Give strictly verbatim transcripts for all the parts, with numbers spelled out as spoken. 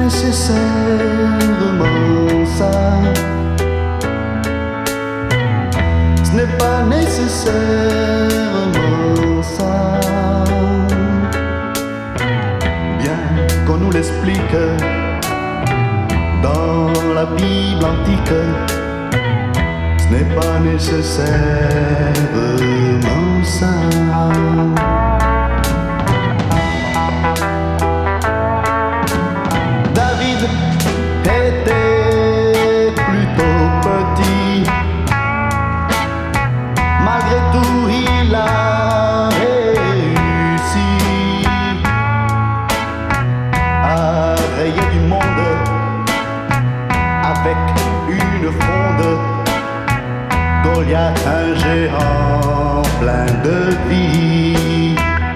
nécessairement ça. Ce n'est pas nécessairement ça. Bien qu'on nous l'explique dans la Bible antique, ce n'est pas nécessairement ça. David était plutôt petit, malgré tout il a réussi à rayer du monde avec une fronde. Goliath, un géant plein de vie.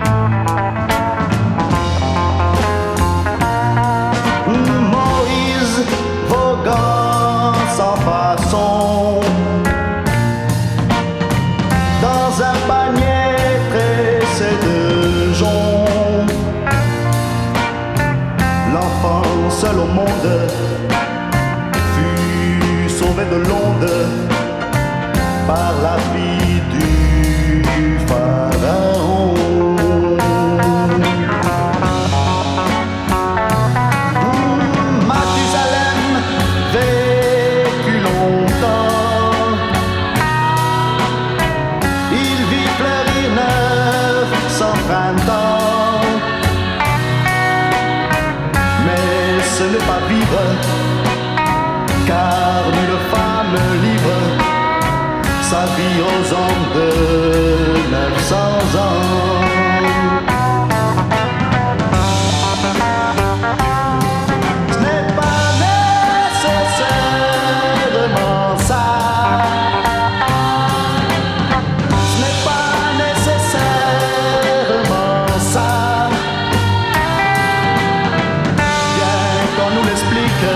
Moïse voguant sans façon dans un panier tressé de joncs. L'enfant seul au monde fut sauvé de l'onde par la fille du pharaon. Mathusalem vécut longtemps, il vit fleurir neuf cents printemps. Mais ce n'est pas vivre, car nulle femme livre sa vie aux hommes de neuf cents ans. Ce n'est pas nécessairement ça. Ce n'est pas nécessairement ça. Bien qu'on nous l'explique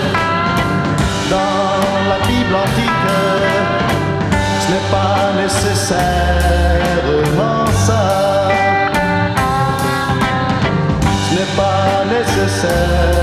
dans la Bible antique, ce n'est pas nécessairement ça. Ce n'est pas nécessaire.